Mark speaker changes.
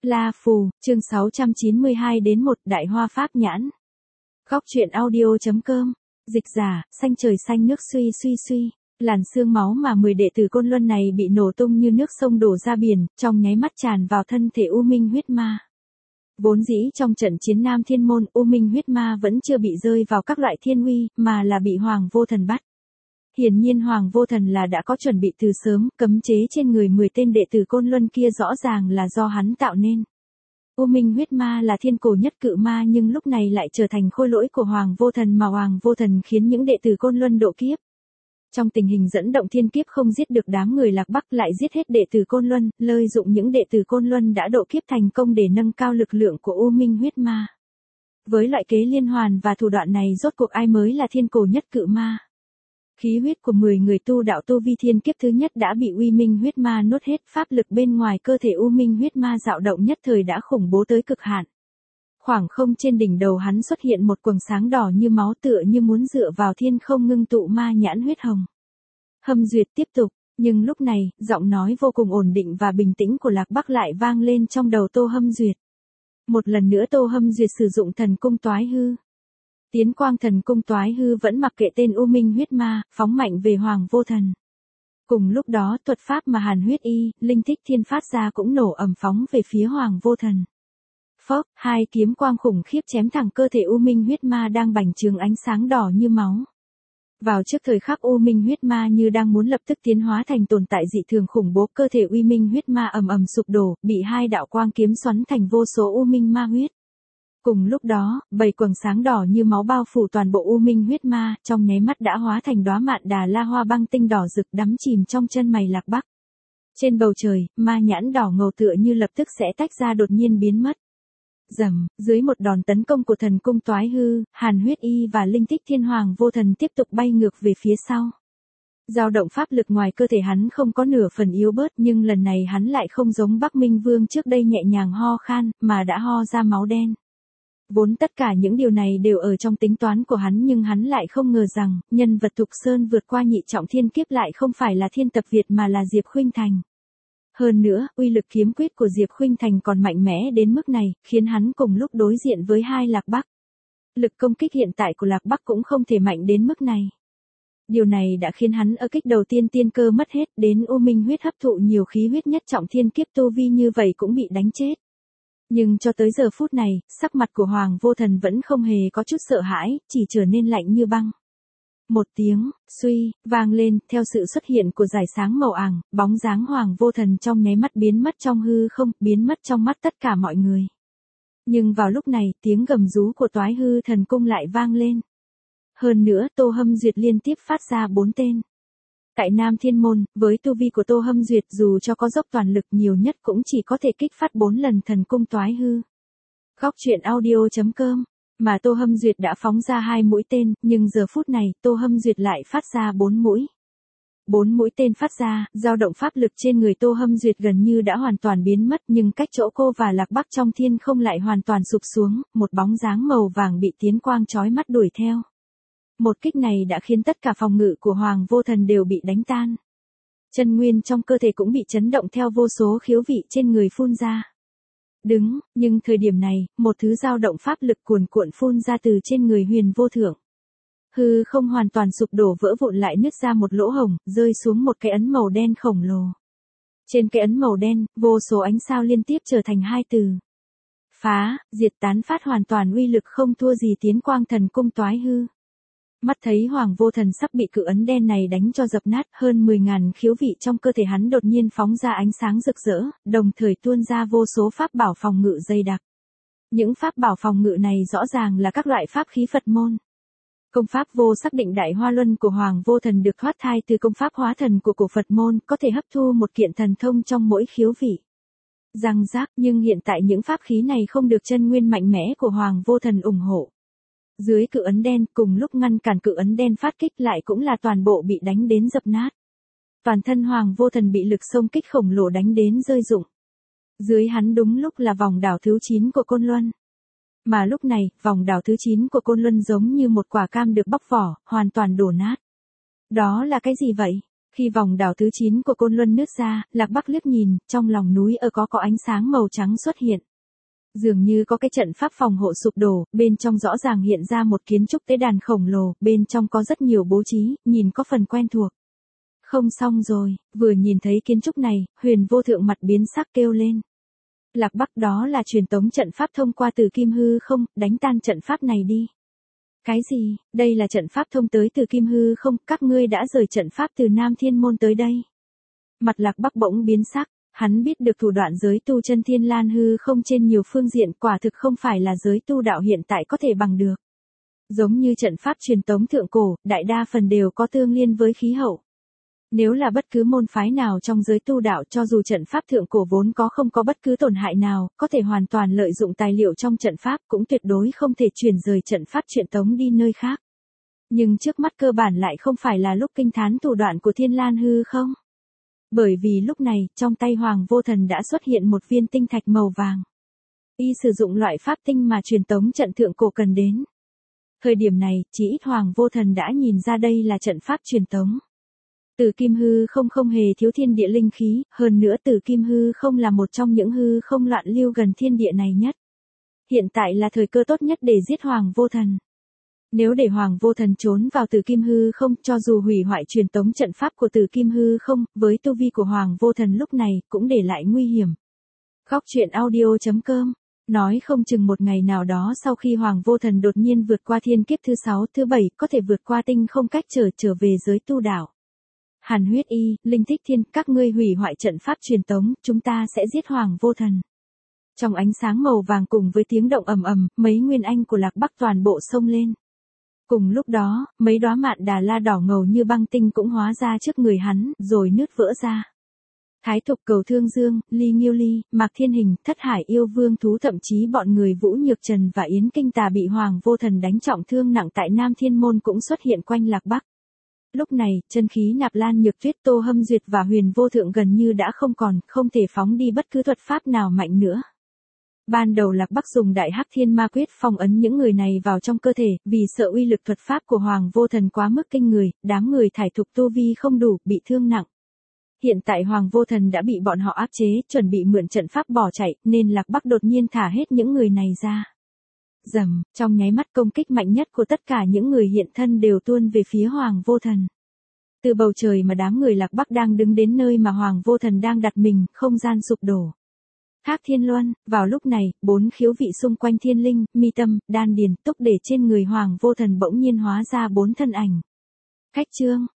Speaker 1: La Phù, chương 692 đến 1 Đại Hoa Pháp Nhãn. Góc truyện audio.com. Dịch giả, xanh trời xanh nước suy suy suy. Làn sương máu mà 10 đệ tử Côn Luân này bị nổ tung như nước sông đổ ra biển, trong nháy mắt tràn vào thân thể U Minh huyết ma. Vốn dĩ trong trận chiến Nam Thiên Môn, U Minh huyết ma vẫn chưa bị rơi vào các loại thiên uy, mà là bị Hoàng Vô Thần bắt. Hiển nhiên Hoàng Vô Thần là đã có chuẩn bị từ sớm, cấm chế trên người 10 tên đệ tử Côn Luân kia rõ ràng là do hắn tạo nên. U Minh huyết ma là thiên cổ nhất cự ma nhưng lúc này lại trở thành khôi lỗi của Hoàng Vô Thần mà Hoàng Vô Thần khiến những đệ tử Côn Luân độ kiếp. Trong tình hình dẫn động thiên kiếp không giết được đám người Lạc Bắc lại giết hết đệ tử Côn Luân, lợi dụng những đệ tử Côn Luân đã độ kiếp thành công để nâng cao lực lượng của U Minh huyết ma. Với loại kế liên hoàn và thủ đoạn này rốt cuộc ai mới là thiên cổ nhất cự ma? Khí huyết của 10 người tu đạo tu vi thiên kiếp thứ nhất đã bị U Minh huyết ma nuốt hết, pháp lực bên ngoài cơ thể U Minh huyết ma dao động nhất thời đã khủng bố tới cực hạn. Khoảng không trên đỉnh đầu hắn xuất hiện một quầng sáng đỏ như máu tựa như muốn dựa vào thiên không ngưng tụ ma nhãn huyết hồng. Hâm Duyệt tiếp tục, nhưng lúc này, giọng nói vô cùng ổn định và bình tĩnh của Lạc Bắc lại vang lên trong đầu Tô Hâm Duyệt. Một lần nữa Tô Hâm Duyệt sử dụng thần cung toái hư. Tiến quang thần cung toái hư vẫn mặc kệ tên U Minh huyết ma, phóng mạnh về Hoàng Vô Thần. Cùng lúc đó thuật pháp mà Hàn Huyết Y, Linh Thích Thiên phát ra cũng nổ ầm phóng về phía Hoàng Vô Thần. Phốc, hai kiếm quang khủng khiếp chém thẳng cơ thể U Minh huyết ma đang bành trướng ánh sáng đỏ như máu. Vào trước thời khắc U Minh huyết ma như đang muốn lập tức tiến hóa thành tồn tại dị thường khủng bố, cơ thể U Minh huyết ma ầm ầm sụp đổ, bị hai đạo quang kiếm xoắn thành vô số U Minh ma huyết. Cùng lúc đó, 7 quầng sáng đỏ như máu bao phủ toàn bộ U Minh huyết ma, trong nháy mắt đã hóa thành đóa mạn đà la hoa băng tinh đỏ rực đắm chìm trong chân mày Lạc Bắc. Trên bầu trời, ma nhãn đỏ ngầu tựa như lập tức sẽ tách ra đột nhiên biến mất. Rầm, dưới một đòn tấn công của thần cung toái hư, Hàn Huyết Y và Linh Thích Thiên Hoàng Vô Thần tiếp tục bay ngược về phía sau. Dao động pháp lực ngoài cơ thể hắn không có nửa phần yếu bớt, nhưng lần này hắn lại không giống Bắc Minh Vương trước đây nhẹ nhàng ho khan, mà đã ho ra máu đen. Vốn tất cả những điều này đều ở trong tính toán của hắn nhưng hắn lại không ngờ rằng, nhân vật Thục Sơn vượt qua nhị trọng thiên kiếp lại không phải là Thiên Tập Việt mà là Diệp Khuynh Thành. Hơn nữa, uy lực kiếm quyết của Diệp Khuynh Thành còn mạnh mẽ đến mức này, khiến hắn cùng lúc đối diện với hai Lạc Bắc. Lực công kích hiện tại của Lạc Bắc cũng không thể mạnh đến mức này. Điều này đã khiến hắn ở kích đầu tiên tiên cơ mất hết, đến U Minh huyết hấp thụ nhiều khí huyết nhất trọng thiên kiếp tu vi như vậy cũng bị đánh chết. Nhưng cho tới giờ phút này, sắc mặt của Hoàng Vô Thần vẫn không hề có chút sợ hãi, chỉ trở nên lạnh như băng. Một tiếng, suy, vang lên, theo sự xuất hiện của dải sáng màu àng, bóng dáng Hoàng Vô Thần trong nháy mắt biến mất trong hư không, biến mất trong mắt tất cả mọi người. Nhưng vào lúc này, tiếng gầm rú của toái hư thần cung lại vang lên. Hơn nữa, Tô Hâm Duyệt liên tiếp phát ra 4 tên. Tại Nam Thiên Môn, với tu vi của Tô Hâm Duyệt dù cho có dốc toàn lực nhiều nhất cũng chỉ có thể kích phát 4 lần thần cung toái hư. Góc truyện audio.com. Mà Tô Hâm Duyệt đã phóng ra 2 mũi tên, nhưng giờ phút này, Tô Hâm Duyệt lại phát ra 4 mũi. 4 mũi tên phát ra, dao động pháp lực trên người Tô Hâm Duyệt gần như đã hoàn toàn biến mất, nhưng cách chỗ cô và Lạc Bắc trong thiên không lại hoàn toàn sụp xuống, một bóng dáng màu vàng bị tiến quang chói mắt đuổi theo. Một kích này đã khiến tất cả phòng ngự của Hoàng Vô Thần đều bị đánh tan. Chân nguyên trong cơ thể cũng bị chấn động theo vô số khiếu vị trên người phun ra. Nhưng thời điểm này, một thứ dao động pháp lực cuồn cuộn phun ra từ trên người Huyền Vô Thượng. Hư không hoàn toàn sụp đổ vỡ vụn lại nứt ra một lỗ hổng, rơi xuống một cái ấn màu đen khổng lồ. Trên cái ấn màu đen, vô số ánh sao liên tiếp trở thành 2 từ. Phá, diệt tán phát hoàn toàn uy lực không thua gì tiến quang thần cung toái hư. Mắt thấy Hoàng Vô Thần sắp bị cự ấn đen này đánh cho dập nát, hơn 10.000 khiếu vị trong cơ thể hắn đột nhiên phóng ra ánh sáng rực rỡ, đồng thời tuôn ra vô số pháp bảo phòng ngự dày đặc. Những pháp bảo phòng ngự này rõ ràng là các loại pháp khí Phật môn. Công pháp vô sắc định Đại Hoa Luân của Hoàng Vô Thần được thoát thai từ công pháp hóa thần của cổ Phật môn, có thể hấp thu một kiện thần thông trong mỗi khiếu vị. Răng rác, nhưng hiện tại những pháp khí này không được chân nguyên mạnh mẽ của Hoàng Vô Thần ủng hộ. Dưới cự ấn đen, cùng lúc ngăn cản cự ấn đen phát kích lại cũng là toàn bộ bị đánh đến dập nát. Toàn thân Hoàng Vô Thần bị lực xông kích khổng lồ đánh đến rơi rụng. Dưới hắn đúng lúc là vòng đảo thứ 9 của Côn Luân. Mà lúc này, vòng đảo thứ 9 của Côn Luân giống như một quả cam được bóc vỏ, hoàn toàn đổ nát. Đó là cái gì vậy? Khi vòng đảo thứ 9 của Côn Luân nứt ra, Lạc Bắc liếc nhìn, trong lòng núi có ánh sáng màu trắng xuất hiện. Dường như có cái trận pháp phòng hộ sụp đổ, bên trong rõ ràng hiện ra một kiến trúc tế đàn khổng lồ, bên trong có rất nhiều bố trí, nhìn có phần quen thuộc. Không xong rồi, vừa nhìn thấy kiến trúc này, Huyền Vô Thượng mặt biến sắc kêu lên. Lạc Bắc, đó là truyền tống trận pháp thông qua Từ Kim Hư không, đánh tan trận pháp này đi. Cái gì, đây là trận pháp thông tới Từ Kim Hư không, các ngươi đã rời trận pháp từ Nam Thiên Môn tới đây. Mặt Lạc Bắc bỗng biến sắc, hắn biết được thủ đoạn giới tu chân Thiên Lan Hư không trên nhiều phương diện quả thực không phải là giới tu đạo hiện tại có thể bằng được. Giống như trận pháp truyền tống thượng cổ, đại đa phần đều có tương liên với khí hậu. Nếu là bất cứ môn phái nào trong giới tu đạo cho dù trận pháp thượng cổ vốn không có bất cứ tổn hại nào, có thể hoàn toàn lợi dụng tài liệu trong trận pháp cũng tuyệt đối không thể chuyển rời trận pháp truyền tống đi nơi khác. Nhưng trước mắt cơ bản lại không phải là lúc kinh thán thủ đoạn của Thiên Lan Hư không? Bởi vì lúc này, trong tay Hoàng Vô Thần đã xuất hiện một viên tinh thạch màu vàng. Y sử dụng loại pháp tinh mà truyền tống trận thượng cổ cần đến. Thời điểm này, chỉ ít Hoàng Vô Thần đã nhìn ra đây là trận pháp truyền tống. Từ Kim Hư không hề thiếu thiên địa linh khí, hơn nữa Từ Kim Hư không là một trong những hư không loạn lưu gần thiên địa này nhất. Hiện tại là thời cơ tốt nhất để giết Hoàng Vô Thần. Nếu để Hoàng Vô Thần trốn vào Từ Kim Hư không, cho dù hủy hoại truyền tống trận pháp của Từ Kim Hư không, với tu vi của Hoàng Vô Thần lúc này, cũng để lại nguy hiểm. Góc truyện audio.com nói không chừng một ngày nào đó sau khi Hoàng Vô Thần đột nhiên vượt qua thiên kiếp thứ 6, thứ 7, có thể vượt qua tinh không cách trở về giới tu đạo. Hàn Huyết Y, Linh Thích Thiên, các ngươi hủy hoại trận pháp truyền tống, chúng ta sẽ giết Hoàng Vô Thần. Trong ánh sáng màu vàng cùng với tiếng động ầm ầm, mấy nguyên anh của Lạc Bắc toàn bộ xông lên. Cùng lúc đó, mấy đóa mạn đà la đỏ ngầu như băng tinh cũng hóa ra trước người hắn, rồi nứt vỡ ra. Thái Thục Cầu Thương Dương, Ly Nghiêu Ly, Mạc Thiên Hình, Thất Hải Yêu Vương Thú, thậm chí bọn người Vũ Nhược Trần và Yến Kinh Tà bị Hoàng Vô Thần đánh trọng thương nặng tại Nam Thiên Môn cũng xuất hiện quanh Lạc Bắc. Lúc này, chân khí Nạp Lan Nhược Tuyết, Tô Hâm Duyệt và Huyền Vô Thượng gần như đã không còn, không thể phóng đi bất cứ thuật pháp nào mạnh nữa. Ban đầu Lạc Bắc dùng Đại Hắc Thiên Ma Quyết phong ấn những người này vào trong cơ thể, vì sợ uy lực thuật pháp của Hoàng Vô Thần quá mức kinh người, đám người thải thục tu vi không đủ, bị thương nặng. Hiện tại Hoàng Vô Thần đã bị bọn họ áp chế, chuẩn bị mượn trận pháp bỏ chạy, nên Lạc Bắc đột nhiên thả hết những người này ra. Rầm, trong nháy mắt công kích mạnh nhất của tất cả những người hiện thân đều tuôn về phía Hoàng Vô Thần. Từ bầu trời mà đám người Lạc Bắc đang đứng đến nơi mà Hoàng Vô Thần đang đặt mình, không gian sụp đổ. Thác Thiên Luân, vào lúc này, 4 khiếu vị xung quanh thiên linh, mi tâm, đan điền, túc để trên người Hoàng Vô Thần bỗng nhiên hóa ra 4 thân ảnh. Cách chương,